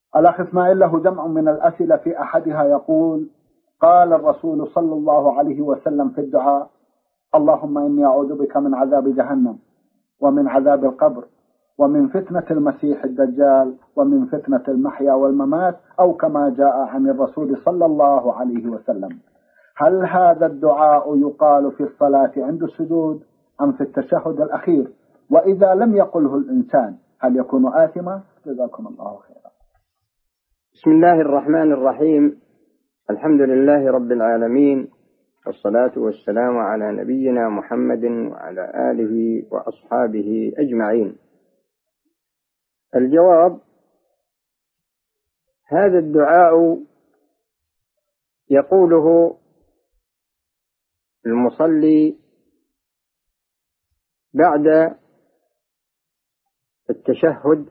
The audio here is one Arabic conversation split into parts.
الأخ إسماعيل له جمع من الأسئلة، في أحدها يقول: قال الرسول صلى الله عليه وسلم في الدعاء: اللهم إني أعوذ بك من عذاب جهنم ومن عذاب القبر ومن فتنة المسيح الدجال ومن فتنة المحيا والممات، أو كما جاء عن الرسول صلى الله عليه وسلم. هل هذا الدعاء يقال في الصلاة عند السجود أم في التشهد الأخير؟ وإذا لم يقله الإنسان هل يكون آثما؟ جزاكم الله خيرا. بسم الله الرحمن الرحيم. الحمد لله رب العالمين، والصلاة والسلام على نبينا محمد وعلى آله وأصحابه أجمعين. الجواب: هذا الدعاء يقوله المصلي بعد التشهد،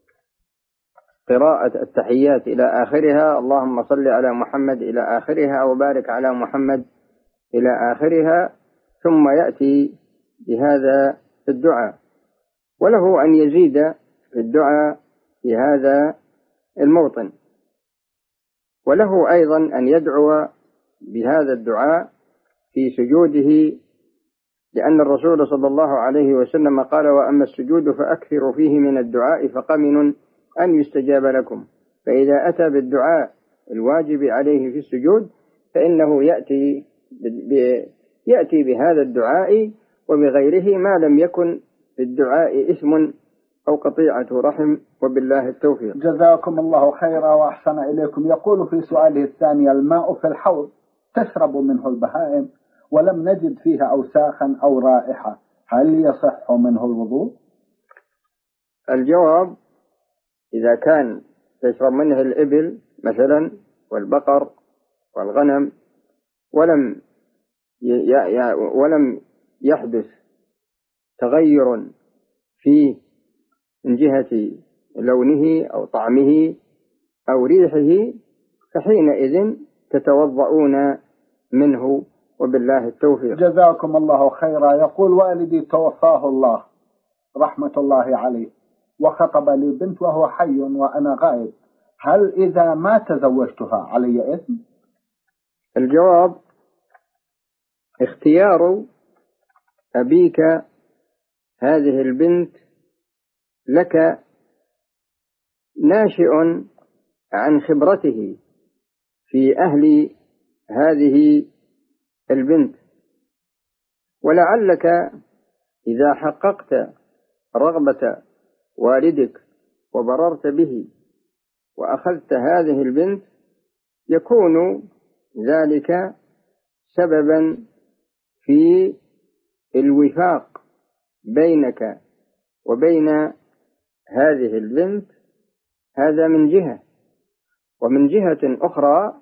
قراءة التحيات إلى آخرها، اللهم صل على محمد إلى آخرها وبارك على محمد إلى آخرها، ثم يأتي بهذا الدعاء. وله أن يزيد في الدعاء في هذا الموطن، وله أيضا أن يدعو بهذا الدعاء في سجوده، لأن الرسول صلى الله عليه وسلم قال: وأما السجود فأكثروا فيه من الدعاء فقمن أن يستجاب لكم. فإذا أتى بالدعاء الواجب عليه في السجود فإنه يأتي بهذا الدعاء وبغيره، ما لم يكن في الدعاء إثم أو قطيعة رحم، وبالله التوفيق. جزاكم الله خيرا وأحسن إليكم. يقول في سؤاله الثاني: الماء في الحوض تشرب منه البهائم ولم نجد فيها أوساخا أو رائحة، هل يصح منه الوضوء؟ الجواب: إذا كان تشرب منه الإبل مثلا والبقر والغنم ولم يحدث تغير فيه من جهة لونه أو طعمه أو ريحه، فحينئذ تتوضؤون منه، وبالله التوفيق. جزاكم الله خيرا. يقول: والدي توفاه الله رحمة الله عليه، وخطب لي بنت وهو حي وأنا غائب، هل إذا ما تزوجتها علي إثم؟ الجواب: اختيار أبيك هذه البنت لك ناشئ عن خبرته في أهل هذه البنت، ولعلك إذا حققت رغبة والدك وبررت به وأخذت هذه البنت يكون ذلك سببا في الوفاق بينك وبين هذه البنت. هذا من جهة، ومن جهة أخرى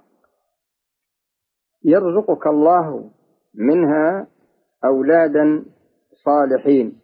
يرزقك الله منها أولادا صالحين،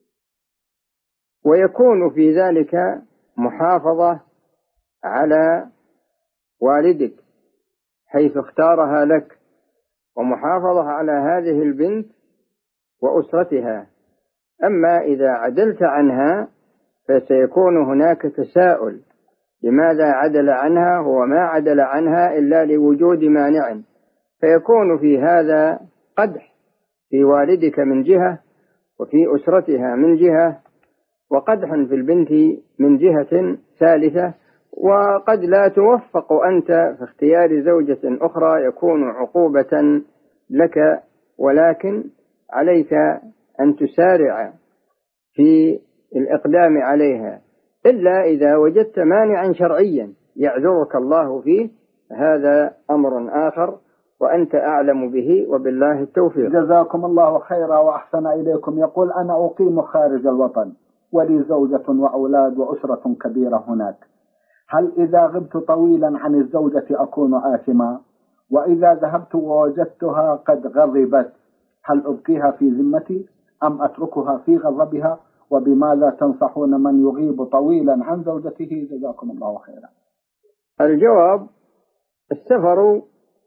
ويكون في ذلك محافظة على والدك حيث اختارها لك، ومحافظة على هذه البنت وأسرتها. أما إذا عدلت عنها فسيكون هناك تساؤل: لماذا عدل عنها؟ هو ما عدل عنها إلا لوجود مانع، فيكون في هذا قدح في والدك من جهة، وفي أسرتها من جهة، وقدح في البنت من جهة ثالثة. وقد لا توفق أنت في اختيار زوجة أخرى، يكون عقوبة لك، ولكن عليك أن تسارع في الإقدام عليها، إلا إذا وجدت مانعا شرعيا يعذرك الله فيه، هذا أمر آخر وأنت أعلم به، وبالله التوفيق. جزاكم الله خيرا وأحسن إليكم. يقول: أنا أقيم خارج الوطن ولي زوجة وأولاد وأسرة كبيرة هناك، هل إذا غبت طويلا عن الزوجة أكون آثما؟ وإذا ذهبت ووجدتها قد غضبت هل أبقيها في ذمتي أم أتركها في غضبها؟ وبماذا تنصحون من يغيب طويلا عن زوجته؟ جزاكم الله خيرا. الجواب: السفر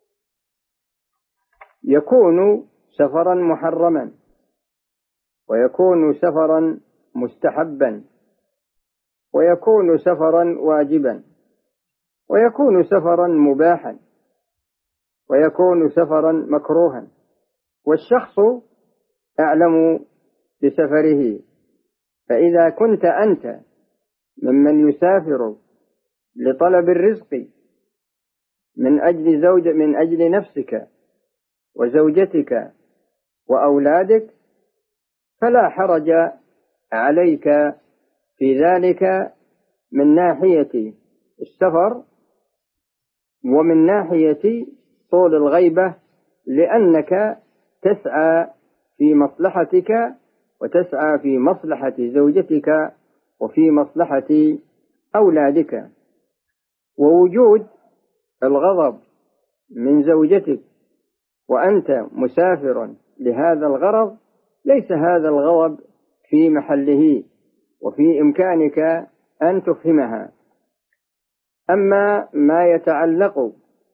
يكون سفرا محرما، ويكون سفرا مستحبا، ويكون سفرا واجبا. ويكون سفرا مباحا، ويكون سفرا مكروها، والشخص أعلم بسفره. فإذا كنت أنت ممن يسافر لطلب الرزق من أجل نفسك وزوجتك وأولادك، فلا حرج عليك في ذلك من ناحية السفر ومن ناحية طول الغيبة، لأنك تسعى في مصلحتك وتسعى في مصلحة زوجتك وفي مصلحة أولادك. ووجود الغضب من زوجتك وأنت مسافر لهذا الغرض، ليس هذا الغضب في محله، وفي إمكانك أن تفهمها. أما ما يتعلق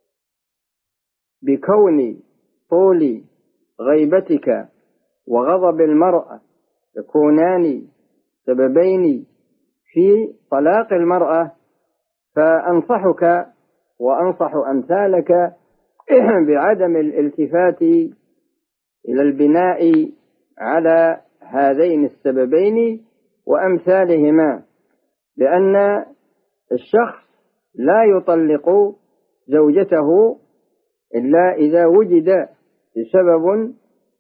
بكون طول غيبتك وغضب المرأة يكونان سببين في طلاق المرأة، فأنصحك وأنصح أمثالك بعدم الالتفات إلى البناء على هذين السببين وأمثالهما، لأن الشخص لا يطلق زوجته إلا إذا وجد سبب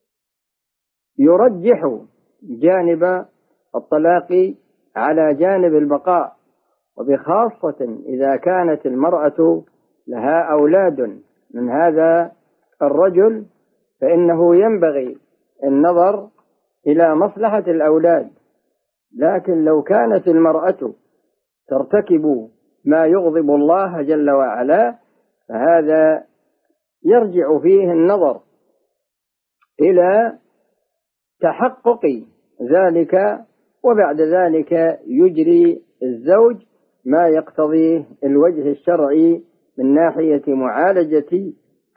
يرجح جانب الطلاق على جانب البقاء، وبخاصة إذا كانت المرأة لها أولاد من هذا الرجل، فإنه ينبغي النظر إلى مصلحة الأولاد. لكن لو كانت المرأة ترتكب ما يغضب الله جل وعلا، فهذا يرجع فيه النظر إلى تحقق ذلك، وبعد ذلك يجري الزوج ما يقتضيه الوجه الشرعي من ناحية معالجة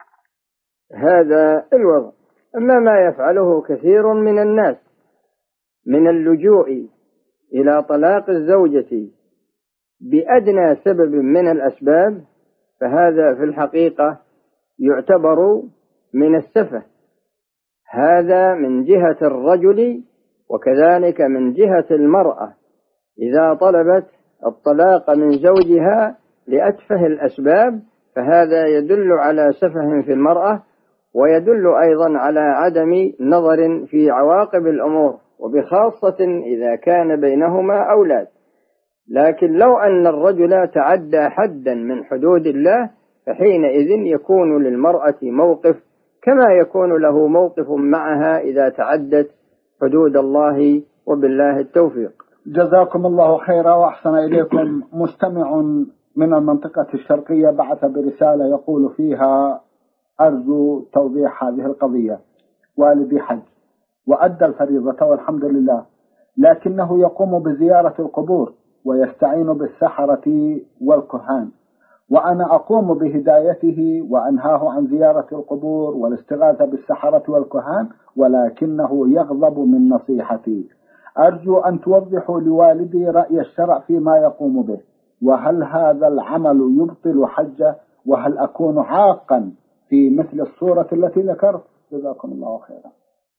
هذا الوضع. أما ما يفعله كثير من الناس من اللجوء إلى طلاق الزوجة بأدنى سبب من الأسباب، فهذا في الحقيقة يعتبر من السفه، هذا من جهة الرجل، وكذلك من جهة المرأة إذا طلبت الطلاق من زوجها لأتفه الأسباب، فهذا يدل على سفه في المرأة، ويدل أيضا على عدم نظر في عواقب الأمور، وبخاصة إذا كان بينهما أولاد. لكن لو أن الرجل تعدى حدا من حدود الله، فحينئذ يكون للمرأة موقف كما يكون له موقف معها إذا تعدت حدود الله، وبالله التوفيق. جزاكم الله خيرا وأحسن إليكم. مستمع من المنطقة الشرقية بعث برسالة يقول فيها: أرجو توضيح هذه القضية. والدي حج وأدى الفريضة والحمد لله، لكنه يقوم بزيارة القبور ويستعين بالسحرة والكهان، وأنا أقوم بهدايته وأنهاه عن زيارة القبور والاستغاثة بالسحرة والكهان، ولكنه يغضب من نصيحتي. أرجو أن توضحوا لوالدي رأي الشرع فيما يقوم به، وهل هذا العمل يبطل حجه، وهل أكون عاقا في مثل الصورة التي ذكرت؟ جزاكم الله خيرا.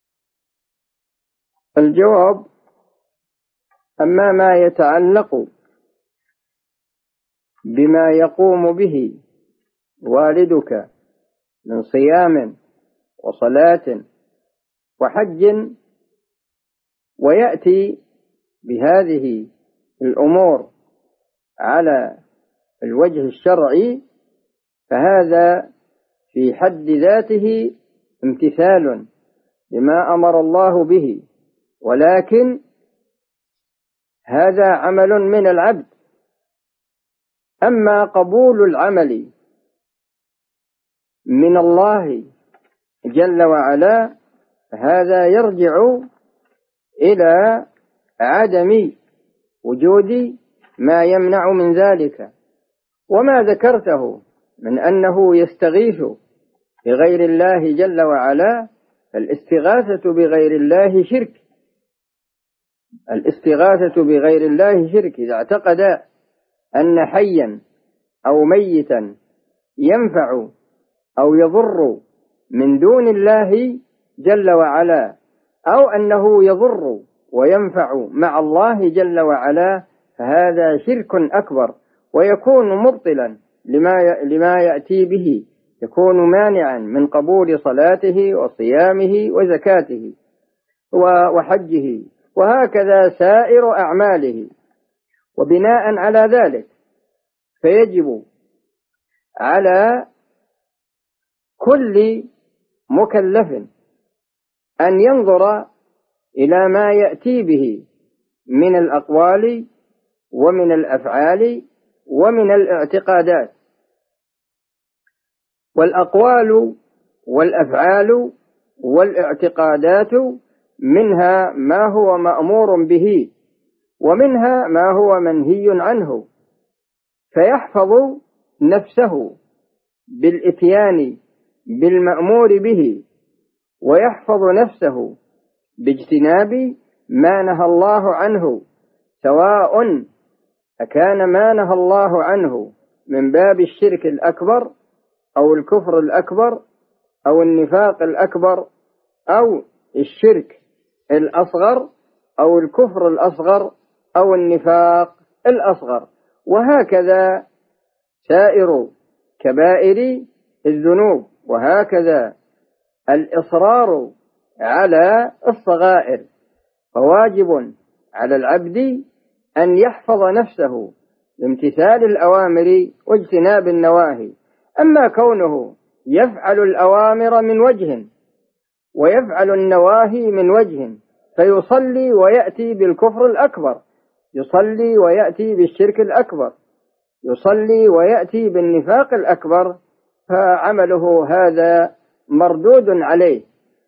الجواب: أما ما يتعلق بما يقوم به والدك من صيام وصلاة وحج، ويأتي بهذه الأمور على الوجه الشرعي، فهذا في حد ذاته امتثال لما أمر الله به، ولكن هذا عمل من العبد. أما قبول العمل من الله جل وعلا، هذا يرجع إلى عدم وجود ما يمنع من ذلك. وما ذكرته من أنه يستغيث بغير الله جل وعلا، الاستغاثة بغير الله شرك. الاستغاثة بغير الله شرك. إذا اعتقد أن حيا أو ميتا ينفع أو يضر من دون الله جل وعلا، أو أنه يضر وينفع مع الله جل وعلا، فهذا شرك أكبر، ويكون مبطلا لما يأتي به، يكون مانعا من قبول صلاته وصيامه وزكاته وحجه، وهكذا سائر أعماله. وبناء على ذلك فيجب على كل مكلف أن ينظر إلى ما يأتي به من الأقوال ومن الأفعال ومن الاعتقادات. والأقوال والأفعال والاعتقادات منها ما هو مأمور به ومنها ما هو منهي عنه، فيحفظ نفسه بالإتيان بالمأمور به، ويحفظ نفسه باجتناب ما نهى الله عنه، سواء أكان ما نهى الله عنه من باب الشرك الأكبر أو الكفر الأكبر أو النفاق الأكبر أو الشرك الأصغر أو الكفر الأصغر أو النفاق الأصغر، وهكذا سائر كبائر الذنوب، وهكذا الإصرار على الصغائر. فواجب على العبد أن يحفظ نفسه بامتثال الأوامر واجتناب النواهي. أما كونه يفعل الأوامر من وجه ويفعل النواهي من وجه، فيصلي ويأتي بالكفر الأكبر، يصلي ويأتي بالشرك الأكبر، يصلي ويأتي بالنفاق الأكبر، فعمله هذا مردود عليه،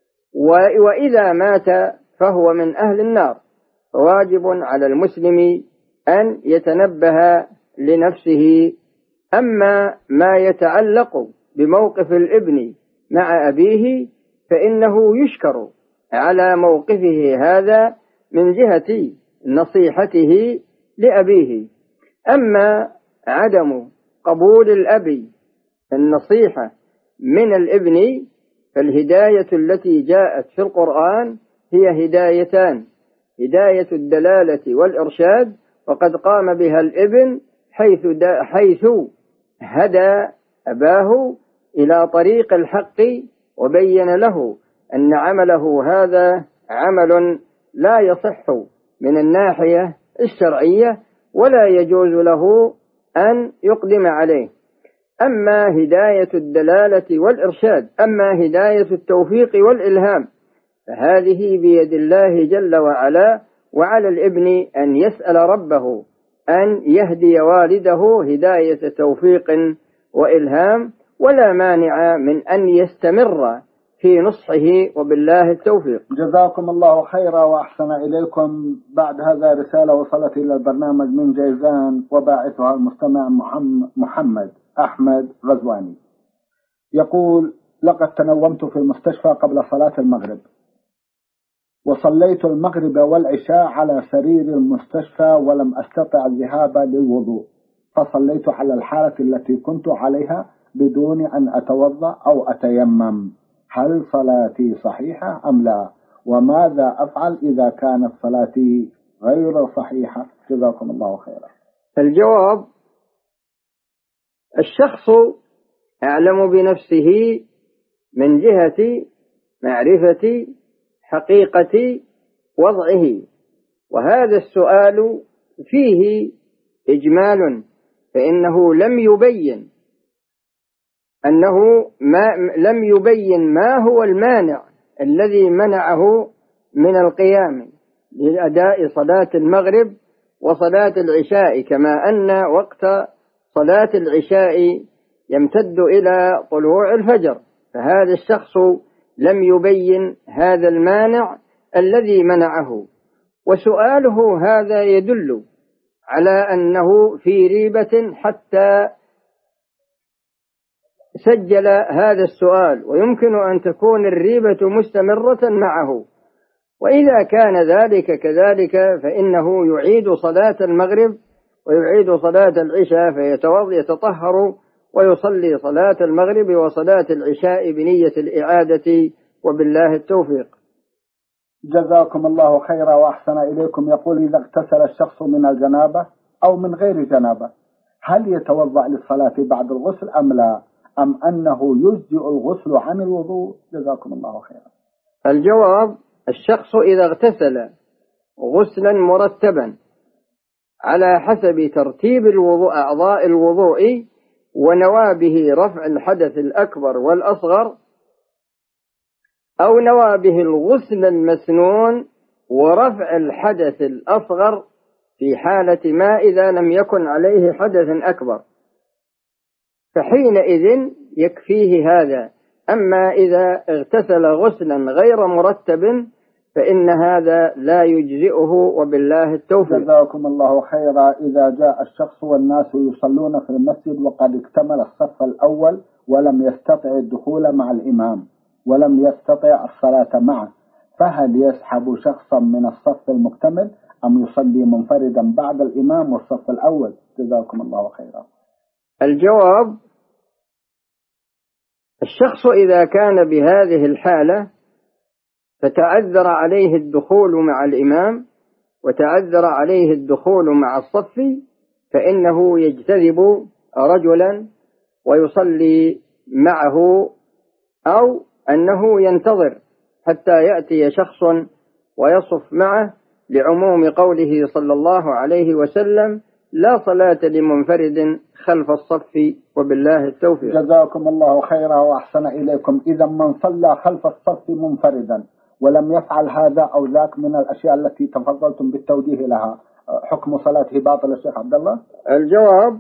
وإذا مات فهو من أهل النار. فواجب على المسلم أن يتنبه لنفسه. أما ما يتعلق بموقف الابن مع أبيه فإنه يشكر على موقفه هذا من جهة نصيحته لأبيه. أما عدم قبول الأب النصيحة من الابن، فالهداية التي جاءت في القرآن هي هدايتان: هداية الدلالة والإرشاد، وقد قام بها الابن حيث هدى أباه إلى طريق الحق، وبين له أن عمله هذا عمل لا يصح من الناحية الشرعية ولا يجوز له أن يقدم عليه. أما هداية الدلالة والإرشاد، أما هداية التوفيق والإلهام، فهذه بيد الله جل وعلا، وعلى الابن أن يسأل ربه أن يهدي والده هداية توفيق وإلهام، ولا مانع من أن يستمر في نصحه، وبالله التوفيق. جزاكم الله خيرا وأحسن إليكم. بعد هذا رسالة وصلت إلى البرنامج من جيزان، وباعثها المستمع محمد أحمد غزواني، يقول: لقد تنومت في المستشفى قبل صلاة المغرب، وصليت المغرب والعشاء على سرير المستشفى ولم أستطع الذهاب للوضوء، فصليت على الحالة التي كنت عليها بدون أن أتوضأ أو أتيمم. هل صلاتي صحيحة أم لا؟ وماذا أفعل إذا كانت صلاتي غير صحيحة؟ جزاكم الله خيرا. الجواب: الشخص أعلم بنفسه من جهة معرفة حقيقة وضعه، وهذا السؤال فيه إجمال، فإنه لم يبين ما هو المانع الذي منعه من القيام لأداء صلاة المغرب وصلاة العشاء، كما أن وقت صلاة العشاء يمتد إلى طلوع الفجر، فهذا الشخص لم يبين هذا المانع الذي منعه. وسؤاله هذا يدل على أنه في ريبة حتى سجل هذا السؤال، ويمكن أن تكون الريبة مستمرة معه. وإذا كان ذلك كذلك فإنه يعيد صلاة المغرب ويعيد صلاة العشاء يتطهر ويصلي صلاة المغرب وصلاة العشاء بنية الإعادة، وبالله التوفيق. جزاكم الله خيرا وأحسن إليكم. يقول: إذا اغتسل الشخص من الجنابة أو من غير جنابة هل يتوضأ للصلاة بعد الغسل أم لا، أم أنه يجزئ الغسل عن الوضوء؟ جزاكم الله خيرا. الجواب: الشخص إذا اغتسل غسلا مرتبا على حسب ترتيب الوضوء أعضاء الوضوء ونوى به رفع الحدث الأكبر والأصغر، أو نوى به الغسل المسنون ورفع الحدث الأصغر في حالة ما إذا لم يكن عليه حدث أكبر، فحينئذ يكفيه هذا. أما إذا اغتسل غسلا غير مرتب فإن هذا لا يجزئه، وبالله التوفيق. جزاكم الله خيرا. إذا جاء الشخص والناس يصلون في المسجد وقد اكتمل الصف الأول ولم يستطع الدخول مع الإمام ولم يستطع الصلاة معه، فهل يسحب شخصا من الصف المكتمل أم يصلي منفردا بعد الإمام والصف الأول؟ جزاكم الله خيرا. الجواب: الشخص إذا كان بهذه الحالة فتعذر عليه الدخول مع الإمام وتعذر عليه الدخول مع الصف، فإنه يجتذب رجلا ويصلي معه، أو أنه ينتظر حتى يأتي شخص ويصف معه، لعموم قوله صلى الله عليه وسلم: لا صلاة لمنفرد خلف الصف، وبالله التوفيق. جزاكم الله خيرا وأحسن إليكم. إذا من صلى خلف الصف منفردا ولم يفعل هذا أو ذاك من الأشياء التي تفضلتم بالتوجيه لها، حكم صلاته باطل الشيخ عبد الله؟ الجواب: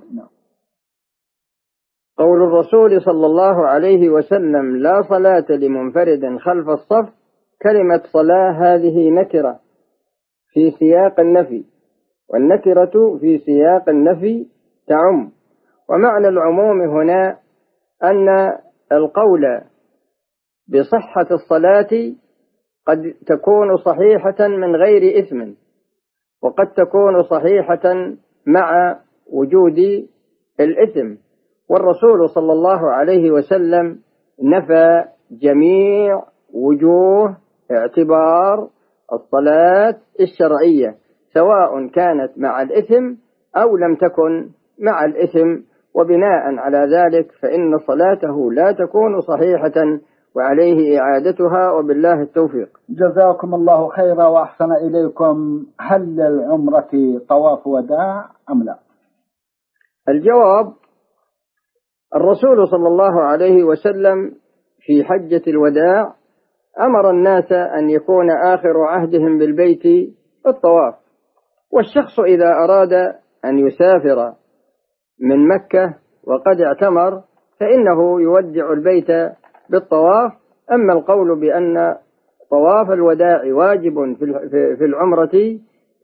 قول الرسول صلى الله عليه وسلم: لا صلاة لمنفرد خلف الصف، كلمة صلاة هذه نكرة في سياق النفي، والنكرة في سياق النفي تعم، ومعنى العموم هنا أن القول بصحة الصلاة قد تكون صحيحة من غير إثم، وقد تكون صحيحة مع وجود الإثم، والرسول صلى الله عليه وسلم نفى جميع وجوه اعتبار الصلاة الشرعية، سواء كانت مع الإثم أو لم تكن مع الإثم، وبناء على ذلك فإن صلاته لا تكون صحيحة وعليه إعادتها، وبالله التوفيق. جزاكم الله خيرا وأحسن إليكم. هل للعمرة طواف وداع أم لا؟ الجواب: الرسول صلى الله عليه وسلم في حجة الوداع أمر الناس أن يكون آخر عهدهم بالبيت الطواف، والشخص إذا أراد أن يسافر من مكة وقد اعتمر فإنه يودع البيت بالطواف. أما القول بأن طواف الوداع واجب في العمرة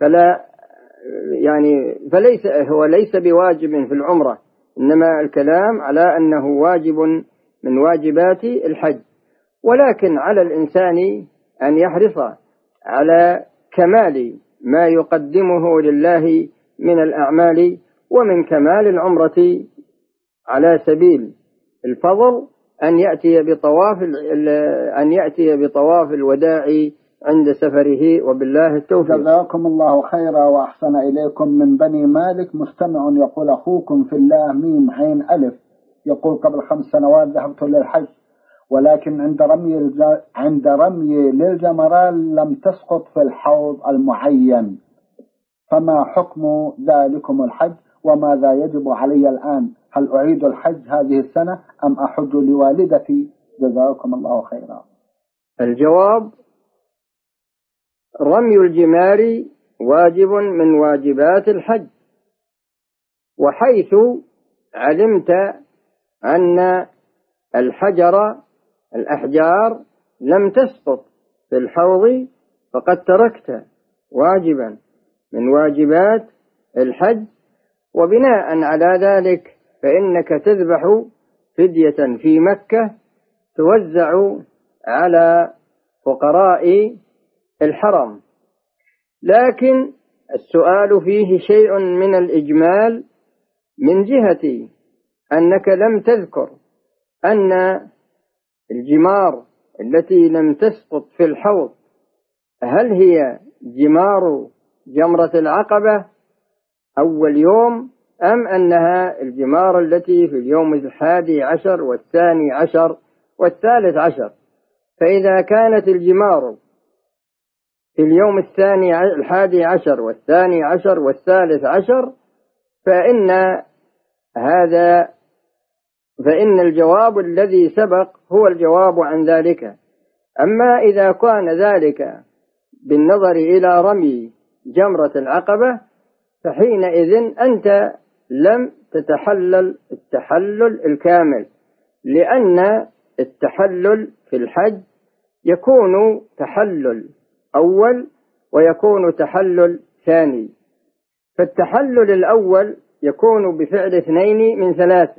ليس بواجب في العمرة، إنما الكلام على أنه واجب من واجبات الحج، ولكن على الإنسان أن يحرص على كمال ما يقدمه لله من الأعمال، ومن كمال العمرة على سبيل الفضل أن يأتي بطواف الوداع عند سفره، وبالله التوفيق. جزاكم الله خيرا وأحسن إليكم. من بني مالك مستمع يقول: أخوكم في الله ميم عين ألف يقول: قبل 5 سنوات ذهبت للحج، ولكن عند رمي للجمرات لم تسقط في الحوض المعين، فما حكم ذلكم الحج وماذا يجب علي الآن؟ هل أعيد الحج هذه السنة أم أحج لوالدتي؟ جزاكم الله خيرا. الجواب: رمي الجمار واجب من واجبات الحج، وحيث علمت أن الأحجار لم تسقط في الحوض فقد تركت واجبا من واجبات الحج، وبناء على ذلك فإنك تذبح فدية في مكة توزع على فقراء الحرم. لكن السؤال فيه شيء من الإجمال من جهة أنك لم تذكر أن الجمار التي لم تسقط في الحوض هل هي جمار جمرة العقبة أول يوم أم أنها الجمار التي في اليوم 11 و12 و13. فإذا كانت الجمار في اليوم 11 و12 و13 فإن الجواب الذي سبق هو الجواب عن ذلك. أما إذا كان ذلك بالنظر إلى رمي جمرة العقبة فحينئذ أنت لم تتحلل التحلل الكامل، لأن التحلل في الحج يكون تحلل أول ويكون تحلل ثاني. فالتحلل الأول يكون بفعل 2 من 3: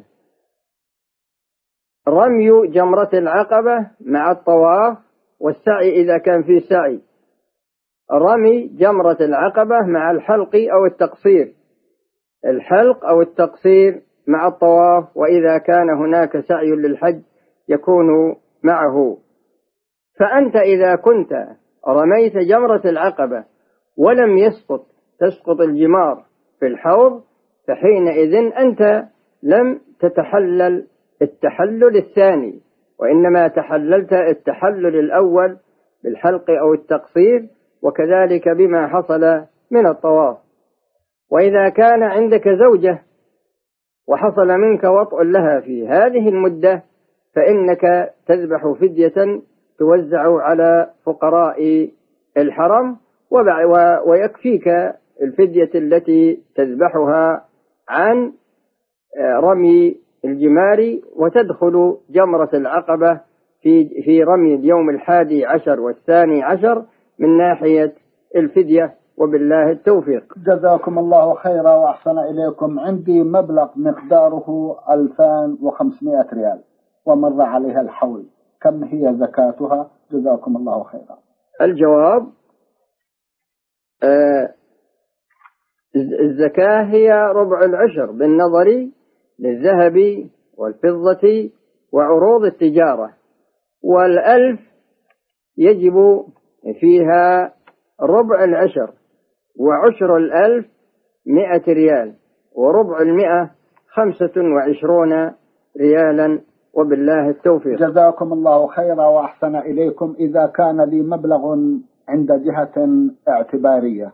رمي جمرة العقبة مع الطواف والسعي إذا كان في سعي، رمي جمرة العقبة مع الحلق أو التقصير، الحلق أو التقصير مع الطواف، وإذا كان هناك سعي للحج يكون معه. فأنت إذا كنت رميت جمرة العقبة ولم تسقط الجمار في الحوض فحينئذ أنت لم تتحلل التحلل الثاني، وإنما تحللت التحلل الأول بالحلق أو التقصير، وكذلك بما حصل من الطواف. وإذا كان عندك زوجة وحصل منك وطء لها في هذه المدة فإنك تذبح فدية توزع على فقراء الحرم، ويكفيك الفدية التي تذبحها عن رمي الجمار، وتدخل جمرة العقبة في رمي اليوم 11 و12 من ناحية الفدية، وبالله التوفيق. جزاكم الله خيرا وأحسن إليكم. عندي مبلغ مقداره 2500 ريال ومر عليها الحول، كم هي زكاتها؟ جزاكم الله خيرا. الجواب: الزكاة هي ربع العشر بالنظر للذهب والفضة وعروض التجارة، وال1000 يجب فيها ربع العشر، وعشر 1000 100 ريال، وربع 100 25 ريالا، وبالله التوفيق. جزاكم الله خيرا وأحسن إليكم. إذا كان لي مبلغ عند جهة اعتبارية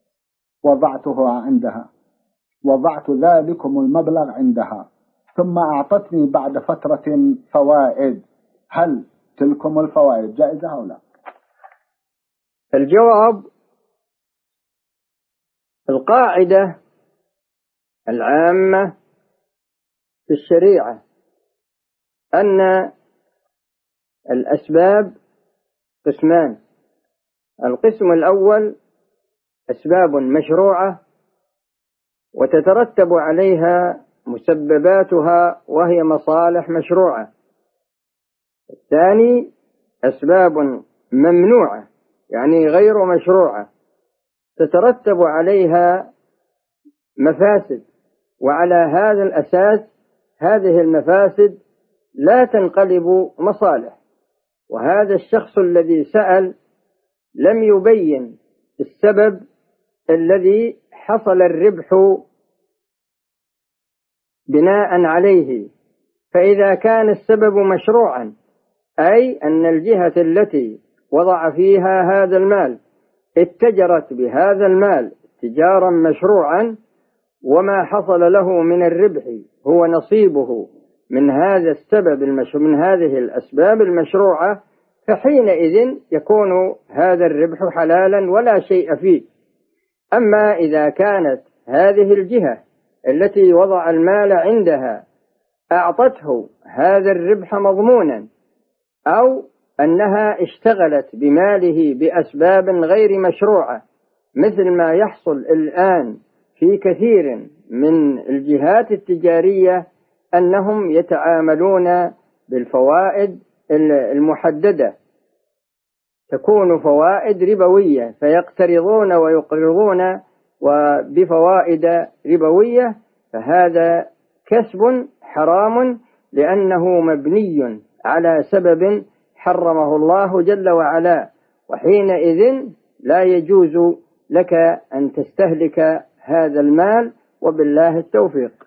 وضعت ذلكم المبلغ عندها، ثم أعطتني بعد فترة فوائد، هل تلكم الفوائد جائزة أو لا؟ الجواب: القاعدة العامة في الشريعة أن الأسباب قسمان: القسم الأول أسباب مشروعة وتترتب عليها مسبباتها وهي مصالح مشروعة. الثاني أسباب ممنوعة يعني غير مشروعة تترتب عليها مفاسد، وعلى هذا الأساس هذه المفاسد لا تنقلب مصالح. وهذا الشخص الذي سأل لم يبين السبب الذي حصل الربح بناء عليه. فإذا كان السبب مشروعا، أي أن الجهة التي وضع فيها هذا المال اتجرت بهذا المال تجارا مشروعا، وما حصل له من الربح هو نصيبه من هذا السبب من هذه الأسباب المشروعة، فحينئذ يكون هذا الربح حلالا ولا شيء فيه. أما إذا كانت هذه الجهة التي وضع المال عندها أعطته هذا الربح مضمونا، أو أنها اشتغلت بماله بأسباب غير مشروعة، مثل ما يحصل الآن في كثير من الجهات التجارية أنهم يتعاملون بالفوائد المحددة، تكون فوائد ربوية، فيقترضون ويقرضون وبفوائد ربوية، فهذا كسب حرام، لأنه مبني على سبب حرمه الله جل وعلا، وحينئذ لا يجوز لك أن تستهلك هذا المال، وبالله التوفيق.